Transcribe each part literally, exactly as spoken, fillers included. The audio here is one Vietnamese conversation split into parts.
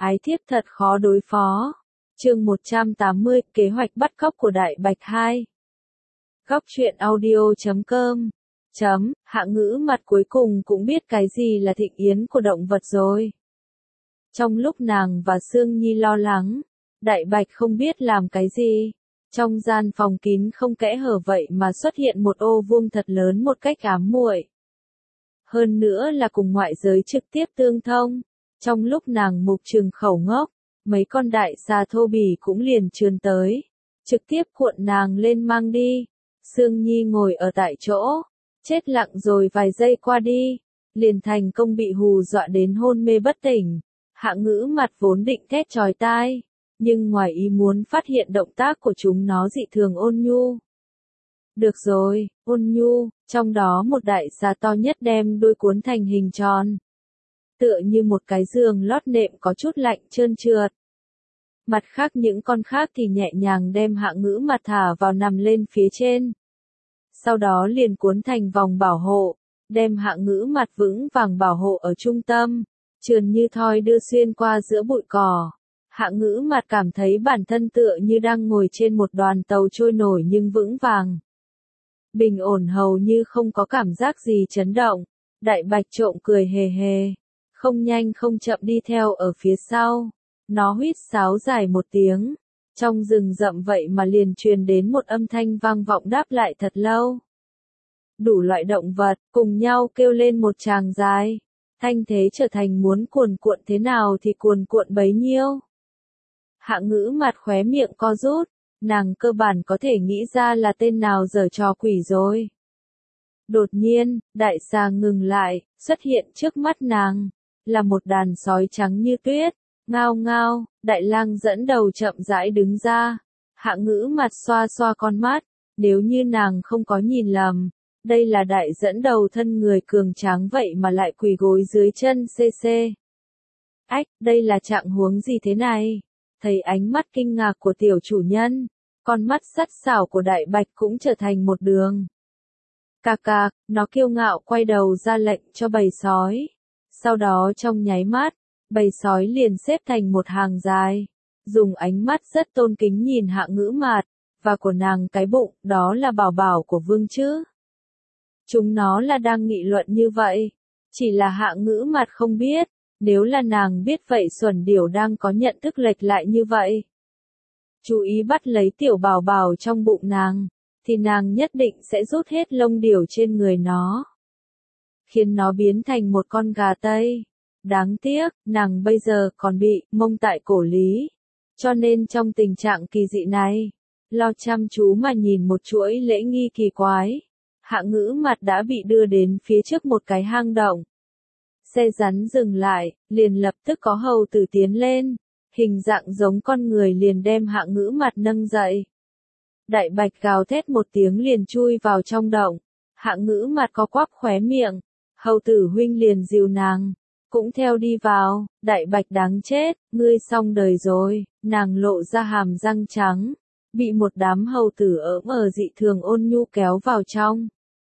Ái thiếp thật khó đối phó. Chương một trăm tám mươi, kế hoạch bắt cóc của Đại Bạch hai. Góc truyện audio chấm com. Chấm, Hạ Ngữ Mặt cuối cùng cũng biết cái gì là thịnh yến của động vật rồi. Trong lúc nàng và Sương Nhi lo lắng, Đại Bạch không biết làm cái gì. Trong gian phòng kín không kẽ hở vậy mà xuất hiện một ô vuông thật lớn một cách ám muội. Hơn nữa là cùng ngoại giới trực tiếp tương thông. Trong lúc nàng mục trừng khẩu ngốc, mấy con đại xà thô bỉ cũng liền trườn tới, trực tiếp cuộn nàng lên mang đi. Sương Nhi ngồi ở tại chỗ, chết lặng rồi vài giây qua đi, liền thành công bị hù dọa đến hôn mê bất tỉnh. Hạ Ngữ Mặt vốn định thét chói tai, nhưng ngoài ý muốn phát hiện động tác của chúng nó dị thường ôn nhu. Được rồi, ôn nhu, trong đó một đại xà to nhất đem đuôi cuốn thành hình tròn. Tựa như một cái giường lót nệm có chút lạnh trơn trượt. Mặt khác những con khác thì nhẹ nhàng đem Hạ Ngữ Mặt thả vào nằm lên phía trên. Sau đó liền cuốn thành vòng bảo hộ, đem Hạ Ngữ Mặt vững vàng bảo hộ ở trung tâm, trườn như thoi đưa xuyên qua giữa bụi cỏ. Hạ Ngữ Mặt cảm thấy bản thân tựa như đang ngồi trên một đoàn tàu trôi nổi nhưng vững vàng. Bình ổn hầu như không có cảm giác gì chấn động. Đại Bạch trộm cười hề hề, không nhanh không chậm đi theo ở phía sau. Nó huýt sáo dài một tiếng, trong rừng rậm vậy mà liền truyền đến một âm thanh vang vọng đáp lại thật lâu. Đủ loại động vật cùng nhau kêu lên một tràng dài, thanh thế trở thành muốn cuồn cuộn thế nào thì cuồn cuộn bấy nhiêu. Hạ Ngữ Mặt khóe miệng co rút, nàng cơ bản có thể nghĩ ra là tên nào giở trò quỷ rồi. Đột nhiên, đại xà ngừng lại, xuất hiện trước mắt nàng, là một đàn sói trắng như tuyết. Ngao ngao, Đại Lang dẫn đầu chậm rãi đứng ra. Hạ Ngữ Mặt xoa xoa con mắt, nếu như nàng không có nhìn lầm, đây là đại dẫn đầu thân người cường tráng vậy mà lại quỳ gối dưới chân xê xê. Ách, đây là trạng huống gì thế này? Thấy ánh mắt kinh ngạc của tiểu chủ nhân, con mắt sắt sảo của Đại Bạch cũng trở thành một đường. Cà cà, nó kiêu ngạo quay đầu ra lệnh cho bầy sói. Sau đó trong nháy mắt, bầy sói liền xếp thành một hàng dài, dùng ánh mắt rất tôn kính nhìn Hạ Ngữ Mặt, và của nàng cái bụng, đó là bảo bảo của vương chứ. Chúng nó là đang nghị luận như vậy, chỉ là Hạ Ngữ Mặt không biết, nếu là nàng biết vậy xuẩn điểu đang có nhận thức lệch lại như vậy. Chú ý bắt lấy tiểu bảo bảo trong bụng nàng, thì nàng nhất định sẽ rút hết lông điểu trên người nó, khiến nó biến thành một con gà Tây. Đáng tiếc, nàng bây giờ còn bị mông tại cổ lý. Cho nên trong tình trạng kỳ dị này, lo chăm chú mà nhìn một chuỗi lễ nghi kỳ quái, Hạ Ngữ Mặt đã bị đưa đến phía trước một cái hang động. Xe rắn dừng lại, liền lập tức có hầu tử tiến lên, hình dạng giống con người liền đem Hạ Ngữ Mặt nâng dậy. Đại Bạch gào thét một tiếng liền chui vào trong động, Hạ Ngữ Mặt có quắp khóe miệng, hầu tử huynh liền dìu nàng, cũng theo đi vào. Đại Bạch đáng chết, ngươi xong đời rồi. Nàng lộ ra hàm răng trắng, bị một đám hầu tử ỡm ở dị thường ôn nhu kéo vào trong.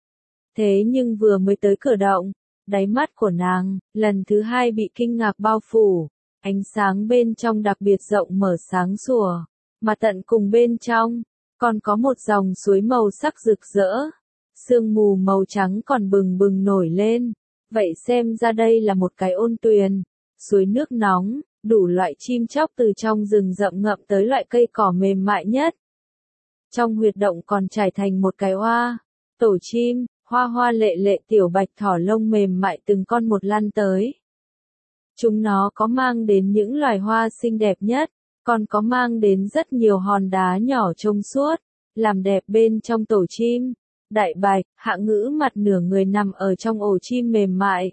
Thế nhưng vừa mới tới cửa động, đáy mắt của nàng, lần thứ hai bị kinh ngạc bao phủ, ánh sáng bên trong đặc biệt rộng mở sáng sủa, mà tận cùng bên trong, còn có một dòng suối màu sắc rực rỡ, sương mù màu trắng còn bừng bừng nổi lên, vậy xem ra đây là một cái ôn tuyền, suối nước nóng, đủ loại chim chóc từ trong rừng rậm ngậm tới loại cây cỏ mềm mại nhất. Trong huyệt động còn trải thành một cái hoa, tổ chim, hoa hoa lệ lệ tiểu bạch thỏ lông mềm mại từng con một lăn tới. Chúng nó có mang đến những loài hoa xinh đẹp nhất, còn có mang đến rất nhiều hòn đá nhỏ trông suốt, làm đẹp bên trong tổ chim. Đại Bạch, Hạ Ngữ Mặt nửa người nằm ở trong ổ chim mềm mại.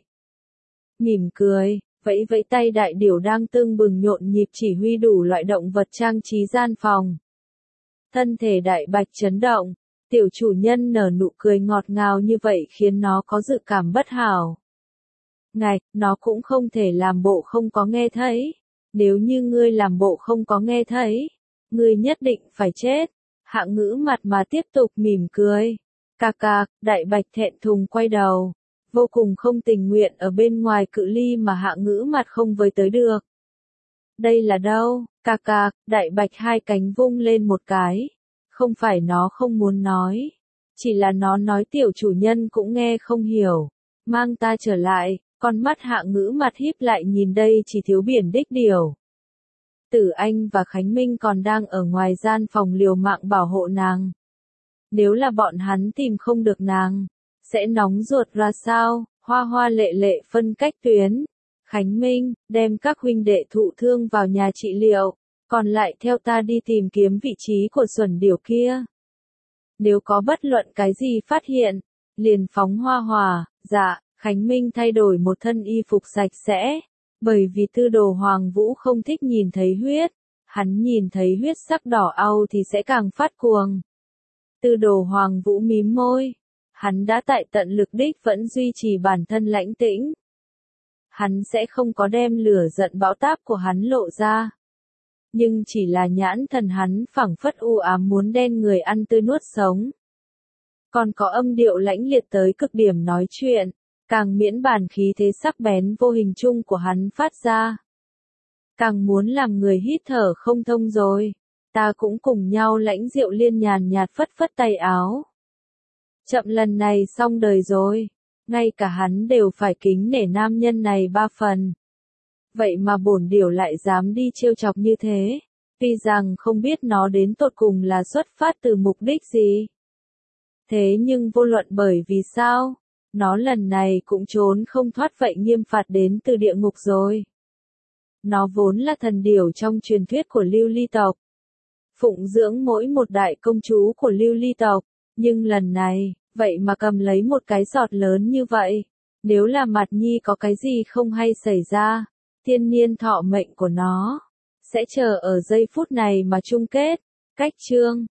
Mỉm cười, vẫy vẫy tay đại điểu đang tưng bừng nhộn nhịp chỉ huy đủ loại động vật trang trí gian phòng. Thân thể Đại Bạch chấn động, tiểu chủ nhân nở nụ cười ngọt ngào như vậy khiến nó có dự cảm bất hảo. Ngạch, nó cũng không thể làm bộ không có nghe thấy. Nếu như ngươi làm bộ không có nghe thấy, ngươi nhất định phải chết. Hạ Ngữ Mặt mà tiếp tục mỉm cười. Cà cà, Đại Bạch thẹn thùng quay đầu, vô cùng không tình nguyện ở bên ngoài cự ly mà Hạ Ngữ Mặt không với tới được. Đây là đâu? Cà cà, đại bạch hai cánh vung lên một cái. Không phải nó không muốn nói. Chỉ là nó nói tiểu chủ nhân cũng nghe không hiểu. Mang ta trở lại, con mắt Hạ Ngữ mặt híp lại nhìn đây chỉ thiếu biển đích điều. Tử Anh và Khánh Minh còn đang ở ngoài gian phòng liều mạng bảo hộ nàng. Nếu là bọn hắn tìm không được nàng, sẽ nóng ruột ra sao? Hoa Hoa lệ lệ phân cách tuyến. Khánh Minh, đem các huynh đệ thụ thương vào nhà trị liệu, còn lại theo ta đi tìm kiếm vị trí của xuẩn điểu kia. Nếu có bất luận cái gì phát hiện, liền phóng Hoa Hòa. Dạ. Khánh Minh thay đổi một thân y phục sạch sẽ, bởi vì Tư Đồ Hoàng Vũ không thích nhìn thấy huyết, hắn nhìn thấy huyết sắc đỏ au thì sẽ càng phát cuồng. Tư Đồ Hoàng Vũ mím môi, hắn đã tại tận lực đích vẫn duy trì bản thân lãnh tĩnh. Hắn sẽ không có đem lửa giận bão táp của hắn lộ ra. Nhưng chỉ là nhãn thần hắn phảng phất u ám muốn đen người ăn tươi nuốt sống. Còn có âm điệu lãnh liệt tới cực điểm nói chuyện. Càng miễn bàn khí thế sắc bén vô hình chung của hắn phát ra. Càng muốn làm người hít thở không thông rồi. Ta cũng cùng nhau lãnh rượu liên nhàn nhạt phất phất tay áo. Chậm lần này xong đời rồi. Ngay cả hắn đều phải kính nể nam nhân này ba phần. Vậy mà bổn điểu lại dám đi trêu chọc như thế. Tuy rằng không biết nó đến tột cùng là xuất phát từ mục đích gì. Thế nhưng vô luận bởi vì sao? Nó lần này cũng trốn không thoát vậy nghiêm phạt đến từ địa ngục rồi. Nó vốn là thần điểu trong truyền thuyết của Lưu Ly tộc. Phụng dưỡng mỗi một đại công chúa của Lưu Ly tộc. Nhưng lần này, vậy mà cầm lấy một cái giọt lớn như vậy. Nếu là Mặt Nhi có cái gì không hay xảy ra, thiên niên thọ mệnh của nó sẽ chờ ở giây phút này mà chung kết. Cách chương